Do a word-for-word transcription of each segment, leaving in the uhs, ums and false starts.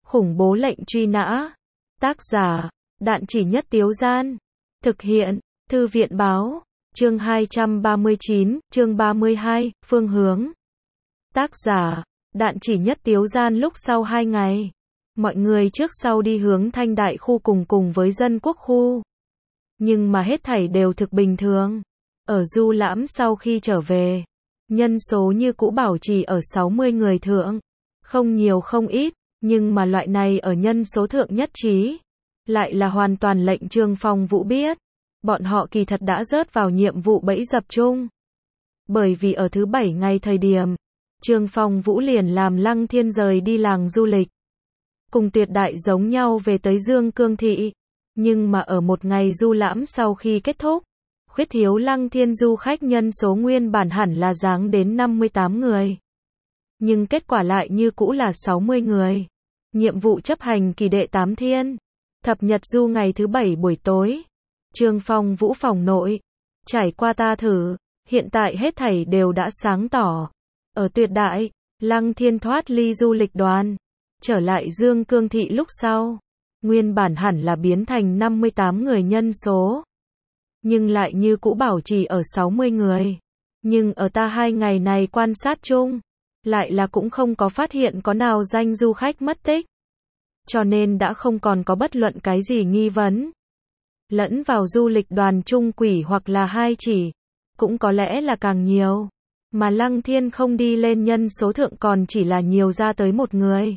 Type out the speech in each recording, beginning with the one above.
Khủng bố lệnh truy nã. Tác giả, Đạn Chỉ Nhất Tiếu Gian. Thực hiện, Thư viện Báo. Chương hai trăm ba mươi chín, chương ba mươi hai, phương hướng. Tác giả, Đạn Chỉ Nhất Tiếu Gian. Lúc sau hai ngày, mọi người trước sau đi hướng Thanh Đại khu cùng cùng với Dân Quốc khu. Nhưng mà hết thảy đều thực bình thường. Ở du lãm sau khi trở về, nhân số như cũ bảo trì ở sáu mươi người thượng. Không nhiều không ít, nhưng mà loại này ở nhân số thượng nhất trí, lại là hoàn toàn lệnh Trương Phong Vũ biết. Bọn họ kỳ thật đã rớt vào nhiệm vụ bẫy dập chung. Bởi vì ở thứ bảy ngày thời điểm, Trương Phong Vũ liền làm Lăng Thiên rời đi làng du lịch. Cùng Tuyệt Đại giống nhau về tới Dương Cương Thị. Nhưng mà ở một ngày du lãm sau khi kết thúc, khuyết thiếu Lăng Thiên du khách nhân số nguyên bản hẳn là giáng đến năm mươi tám người. Nhưng kết quả lại như cũ là sáu mươi người. Nhiệm vụ chấp hành kỳ đệ tám thiên. Thập nhật du ngày thứ bảy buổi tối. Trương Phong Vũ phòng nội. Trải qua ta thử, hiện tại hết thảy đều đã sáng tỏ. Ở Tuyệt Đại, Lăng Thiên thoát ly du lịch đoàn, trở lại Dương Cương Thị lúc sau, nguyên bản hẳn là biến thành năm mươi tám người nhân số. Nhưng lại như cũ bảo trì ở sáu mươi người. Nhưng ở ta hai ngày này quan sát chung, lại là cũng không có phát hiện có nào danh du khách mất tích. Cho nên đã không còn có bất luận cái gì nghi vấn. Lẫn vào du lịch đoàn chung quỷ hoặc là hai chỉ, cũng có lẽ là càng nhiều. Mà Lăng Thiên không đi lên nhân số thượng còn chỉ là nhiều ra tới một người.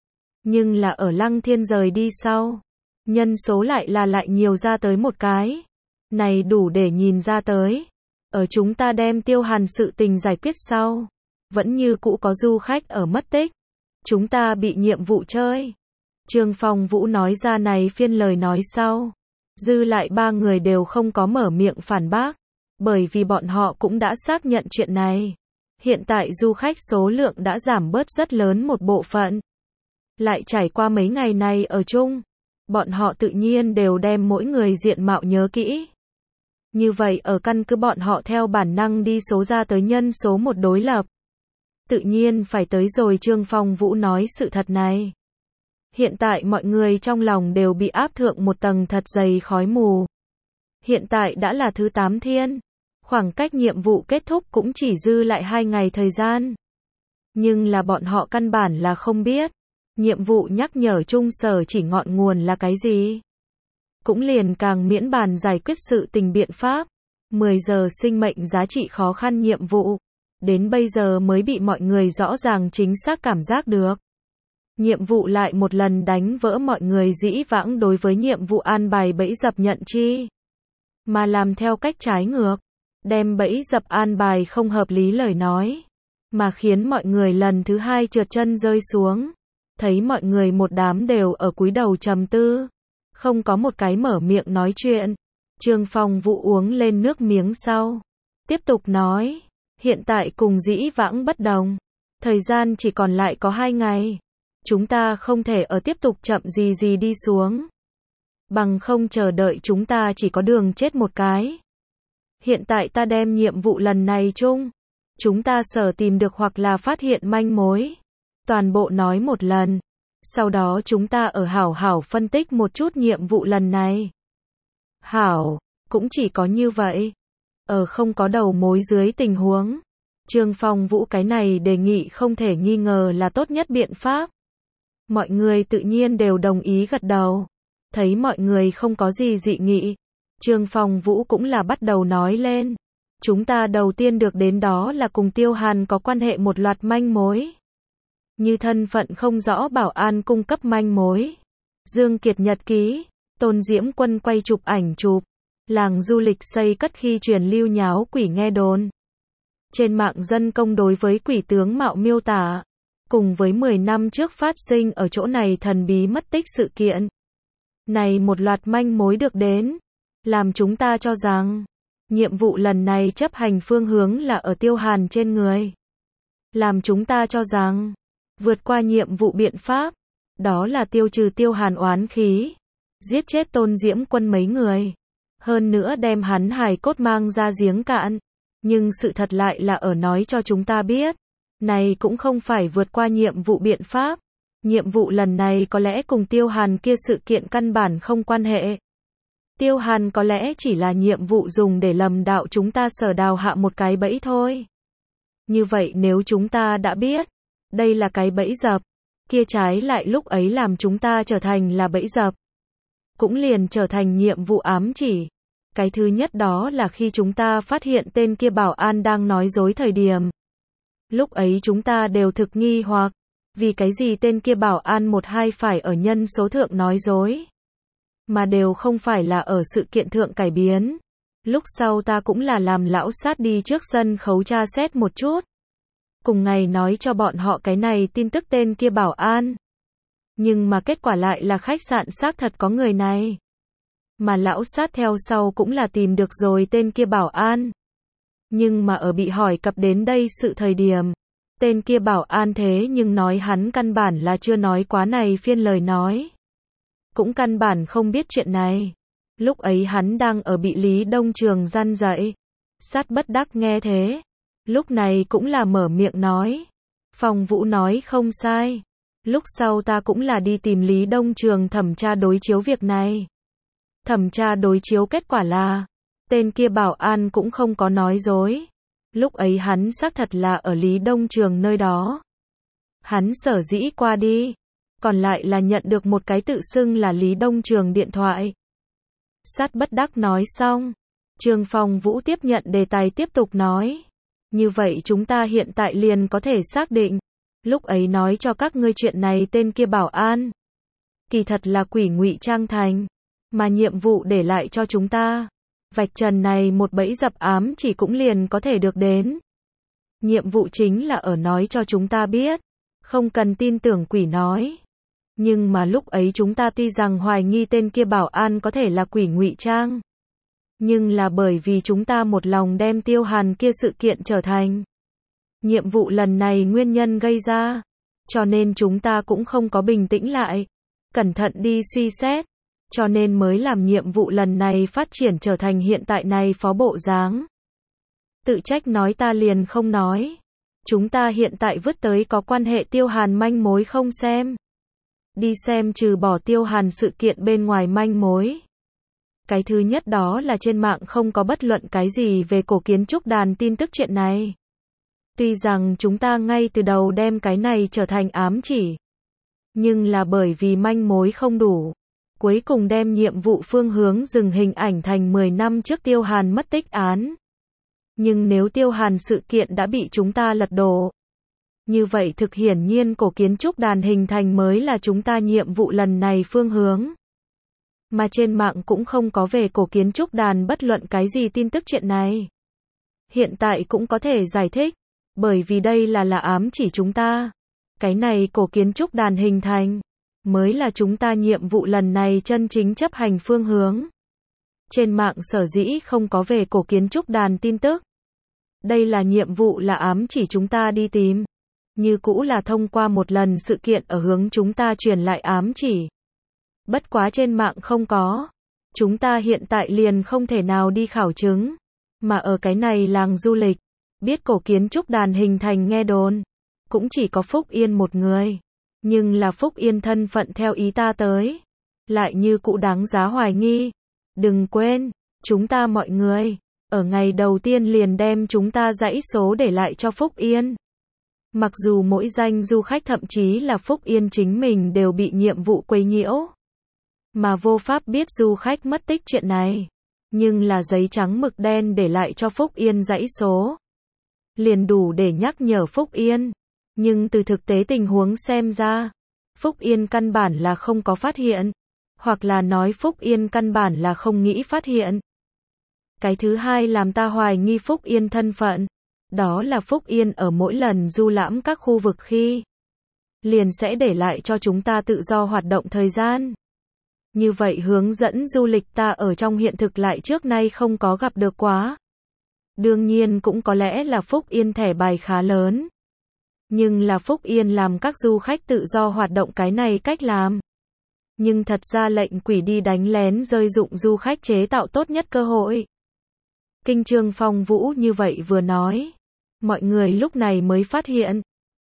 Nhưng là ở Lăng Thiên rời đi sau, nhân số lại là lại nhiều ra tới một cái. Này đủ để nhìn ra tới. Ở chúng ta đem Tiêu Hàn sự tình giải quyết sau, vẫn như cũ có du khách ở mất tích. Chúng ta bị nhiệm vụ chơi. Trương Phong Vũ nói ra này phiên lời nói sau. Dư lại ba người đều không có mở miệng phản bác. Bởi vì bọn họ cũng đã xác nhận chuyện này. Hiện tại du khách số lượng đã giảm bớt rất lớn một bộ phận. Lại trải qua mấy ngày này ở chung, bọn họ tự nhiên đều đem mỗi người diện mạo nhớ kỹ. Như vậy ở căn cứ bọn họ theo bản năng đi số ra tới nhân số một đối lập. Tự nhiên phải tới rồi Trương Phong Vũ nói sự thật này. Hiện tại mọi người trong lòng đều bị áp thượng một tầng thật dày khói mù. Hiện tại đã là thứ tám thiên. Khoảng cách nhiệm vụ kết thúc cũng chỉ dư lại hai ngày thời gian. Nhưng là bọn họ căn bản là không biết. Nhiệm vụ nhắc nhở chung sở chỉ ngọn nguồn là cái gì. Cũng liền càng miễn bàn giải quyết sự tình biện pháp. mười giờ sinh mệnh giá trị khó khăn nhiệm vụ. Đến bây giờ mới bị mọi người rõ ràng chính xác cảm giác được. Nhiệm vụ lại một lần đánh vỡ mọi người dĩ vãng đối với nhiệm vụ an bài bẫy dập nhận chi. Mà làm theo cách trái ngược. Đem bẫy dập an bài không hợp lý lời nói. Mà khiến mọi người lần thứ hai trượt chân rơi xuống. Thấy mọi người một đám đều ở cúi đầu trầm tư. Không có một cái mở miệng nói chuyện. Trương Phong Vũ uống lên nước miếng sau. Tiếp tục nói. Hiện tại cùng dĩ vãng bất đồng. Thời gian chỉ còn lại có hai ngày. Chúng ta không thể ở tiếp tục chậm gì gì đi xuống. Bằng không chờ đợi chúng ta chỉ có đường chết một cái. Hiện tại ta đem nhiệm vụ lần này chung. Chúng ta sở tìm được hoặc là phát hiện manh mối. Toàn bộ nói một lần. Sau đó chúng ta ở hảo hảo phân tích một chút nhiệm vụ lần này. Hảo, cũng chỉ có như vậy. Ở không có đầu mối dưới tình huống. Trương Phong Vũ cái này đề nghị không thể nghi ngờ là tốt nhất biện pháp. Mọi người tự nhiên đều đồng ý gật đầu. Thấy mọi người không có gì dị nghị. Trương Phong Vũ cũng là bắt đầu nói lên. Chúng ta đầu tiên được đến đó là cùng Tiêu Hàn có quan hệ một loạt manh mối. Như thân phận không rõ bảo an cung cấp manh mối. Dương Kiệt nhật ký. Tôn Diễm Quân quay chụp ảnh chụp. Làng du lịch xây cất khi truyền lưu nháo quỷ nghe đồn. Trên mạng dân công đối với quỷ tướng mạo miêu tả. Cùng với mười năm trước phát sinh ở chỗ này thần bí mất tích sự kiện. Này một loạt manh mối được đến. Làm chúng ta cho rằng. Nhiệm vụ lần này chấp hành phương hướng là ở Tiêu Hàn trên người. Làm chúng ta cho rằng. Vượt qua nhiệm vụ biện pháp. Đó là tiêu trừ Tiêu Hàn oán khí. Giết chết Tôn Diễm Quân mấy người. Hơn nữa đem hắn hài cốt mang ra giếng cạn. Nhưng sự thật lại là ở nói cho chúng ta biết. Này cũng không phải vượt qua nhiệm vụ biện pháp. Nhiệm vụ lần này có lẽ cùng Tiêu Hàn kia sự kiện căn bản không quan hệ. Tiêu Hàn có lẽ chỉ là nhiệm vụ dùng để lầm đạo chúng ta Sở Đào hạ một cái bẫy thôi. Như vậy nếu chúng ta đã biết, đây là cái bẫy dập, kia trái lại lúc ấy làm chúng ta trở thành là bẫy dập. Cũng liền trở thành nhiệm vụ ám chỉ. Cái thứ nhất đó là khi chúng ta phát hiện tên kia bảo an đang nói dối thời điểm. Lúc ấy chúng ta đều thực nghi hoặc, vì cái gì tên kia bảo an một hai phải ở nhân số thượng nói dối, mà đều không phải là ở sự kiện thượng cải biến. Lúc sau ta cũng là làm lão sát đi trước sân khấu tra xét một chút. Cùng ngày nói cho bọn họ cái này tin tức tên kia bảo an. Nhưng mà kết quả lại là khách sạn xác thật có người này. Mà lão sát theo sau cũng là tìm được rồi tên kia bảo an. Nhưng mà ở bị hỏi cập đến đây sự thời điểm, tên kia bảo an thế nhưng nói hắn căn bản là chưa nói quá này phiên lời nói. Cũng căn bản không biết chuyện này. Lúc ấy hắn đang ở bị Lý Đông Trường răn dạy. Sát bất đắc nghe thế. Lúc này cũng là mở miệng nói. Phong Vũ nói không sai. Lúc sau ta cũng là đi tìm Lý Đông Trường thẩm tra đối chiếu việc này. Thẩm tra đối chiếu kết quả là, tên kia bảo an cũng không có nói dối. Lúc ấy hắn xác thật là ở Lý Đông Trường nơi đó. Hắn sở dĩ qua đi, còn lại là nhận được một cái tự xưng là Lý Đông Trường điện thoại. Sát bất đắc nói xong, Trương Phong Vũ tiếp nhận đề tài tiếp tục nói. Như vậy chúng ta hiện tại liền có thể xác định, lúc ấy nói cho các ngươi chuyện này tên kia bảo an. Kỳ thật là quỷ ngụy trang thành, mà nhiệm vụ để lại cho chúng ta. Vạch trần này một bẫy dập ám chỉ cũng liền có thể được đến. Nhiệm vụ chính là ở nói cho chúng ta biết, không cần tin tưởng quỷ nói. Nhưng mà lúc ấy chúng ta tuy rằng hoài nghi tên kia bảo an có thể là quỷ ngụy trang. Nhưng là bởi vì chúng ta một lòng đem Tiêu Hàn kia sự kiện trở thành nhiệm vụ lần này nguyên nhân gây ra. Cho nên chúng ta cũng không có bình tĩnh lại, cẩn thận đi suy xét. Cho nên mới làm nhiệm vụ lần này phát triển trở thành hiện tại này phó bộ dáng. Tự trách nói ta liền không nói. Chúng ta hiện tại vứt tới có quan hệ Tiêu Hàn manh mối không xem. Đi xem trừ bỏ Tiêu Hàn sự kiện bên ngoài manh mối. Cái thứ nhất đó là trên mạng không có bất luận cái gì về cổ kiến trúc đàn tin tức chuyện này. Tuy rằng chúng ta ngay từ đầu đem cái này trở thành ám chỉ. Nhưng là bởi vì manh mối không đủ. Cuối cùng đem nhiệm vụ phương hướng dừng hình ảnh thành mười năm trước Tiêu Hàn mất tích án. Nhưng nếu Tiêu Hàn sự kiện đã bị chúng ta lật đổ, như vậy thực hiển nhiên cổ kiến trúc đàn hình thành mới là chúng ta nhiệm vụ lần này phương hướng. Mà trên mạng cũng không có về cổ kiến trúc đàn bất luận cái gì tin tức chuyện này. Hiện tại cũng có thể giải thích, bởi vì đây là là ám chỉ chúng ta. Cái này cổ kiến trúc đàn hình thành mới là chúng ta nhiệm vụ lần này chân chính chấp hành phương hướng. Trên mạng sở dĩ không có về cổ kiến trúc đàn tin tức. Đây là nhiệm vụ là ám chỉ chúng ta đi tìm. Như cũ là thông qua một lần sự kiện ở hướng chúng ta truyền lại ám chỉ. Bất quá trên mạng không có. Chúng ta hiện tại liền không thể nào đi khảo chứng. Mà ở cái này làng du lịch, biết cổ kiến trúc đàn hình thành nghe đồn. Cũng chỉ có Phúc Yên một người. Nhưng là Phúc Yên thân phận theo ý ta tới. Lại như cũ đáng giá hoài nghi. Đừng quên, chúng ta mọi người, ở ngày đầu tiên liền đem chúng ta dãy số để lại cho Phúc Yên. Mặc dù mỗi danh du khách thậm chí là Phúc Yên chính mình đều bị nhiệm vụ quấy nhiễu. Mà vô pháp biết du khách mất tích chuyện này. Nhưng là giấy trắng mực đen để lại cho Phúc Yên dãy số. Liền đủ để nhắc nhở Phúc Yên. Nhưng từ thực tế tình huống xem ra, Phúc Yên căn bản là không có phát hiện. Hoặc là nói Phúc Yên căn bản là không nghĩ phát hiện. Cái thứ hai làm ta hoài nghi Phúc Yên thân phận. Đó là Phúc Yên ở mỗi lần du lãm các khu vực khi liền sẽ để lại cho chúng ta tự do hoạt động thời gian. Như vậy hướng dẫn du lịch ta ở trong hiện thực lại trước nay không có gặp được quá. Đương nhiên cũng có lẽ là Phúc Yên thẻ bài khá lớn. Nhưng là Phúc Yên làm các du khách tự do hoạt động cái này cách làm. Nhưng thật ra lệnh quỷ đi đánh lén rơi dụng du khách chế tạo tốt nhất cơ hội. Kinh Trương Phong Vũ như vậy vừa nói. Mọi người lúc này mới phát hiện.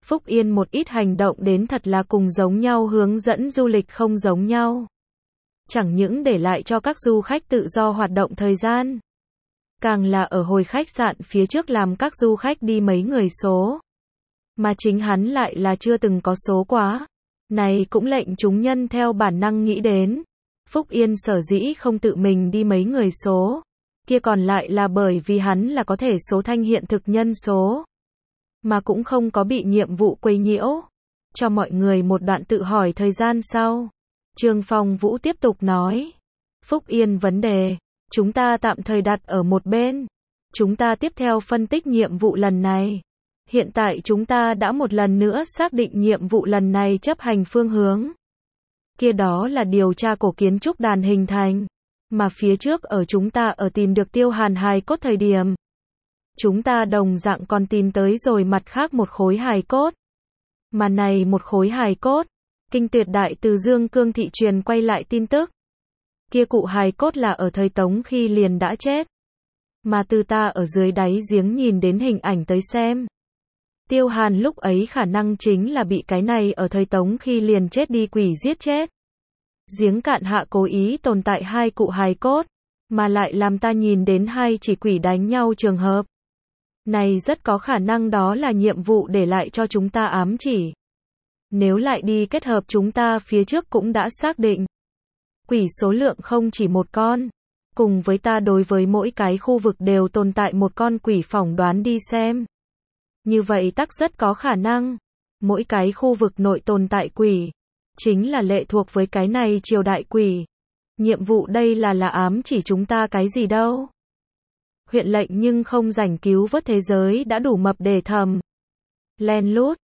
Phúc Yên một ít hành động đến thật là cùng giống nhau, hướng dẫn du lịch không giống nhau. Chẳng những để lại cho các du khách tự do hoạt động thời gian, càng là ở hồi khách sạn phía trước làm các du khách đi mấy người số. Mà chính hắn lại là chưa từng có số quá. Này cũng lệnh chúng nhân theo bản năng nghĩ đến. Phúc Yên sở dĩ không tự mình đi mấy người số, kia còn lại là bởi vì hắn là có thể số thanh hiện thực nhân số, mà cũng không có bị nhiệm vụ quấy nhiễu. Cho mọi người một đoạn tự hỏi thời gian sau, Trương Phong Vũ tiếp tục nói. Phúc Yên vấn đề, chúng ta tạm thời đặt ở một bên. Chúng ta tiếp theo phân tích nhiệm vụ lần này. Hiện tại chúng ta đã một lần nữa xác định nhiệm vụ lần này chấp hành phương hướng. Kia đó là điều tra cổ kiến trúc đàn hình thành. Mà phía trước ở chúng ta ở tìm được Tiêu Hàn hài cốt thời điểm, chúng ta đồng dạng còn tìm tới rồi mặt khác một khối hài cốt. Mà này một khối hài cốt, Kinh Tuyệt Đại từ Dương Cương thị truyền quay lại tin tức. Kia cụ hài cốt là ở thời Tống khi liền đã chết. Mà từ ta ở dưới đáy giếng nhìn đến hình ảnh tới xem, Tiêu Hàn lúc ấy khả năng chính là bị cái này ở thời Tống khi liền chết đi quỷ giết chết. Giếng cạn hạ cố ý tồn tại hai cụ hài cốt, mà lại làm ta nhìn đến hai chỉ quỷ đánh nhau trường hợp. Này rất có khả năng đó là nhiệm vụ để lại cho chúng ta ám chỉ. Nếu lại đi kết hợp chúng ta phía trước cũng đã xác định. Quỷ số lượng không chỉ một con. Cùng với ta đối với mỗi cái khu vực đều tồn tại một con quỷ phỏng đoán đi xem. Như vậy tắc rất có khả năng. Mỗi cái khu vực nội tồn tại quỷ, chính là lệ thuộc với cái này triều đại quỷ. Nhiệm vụ đây là là ám chỉ chúng ta cái gì đâu. Huyện lệnh nhưng không rảnh cứu vớt thế giới đã đủ mập để thầm. Len lút,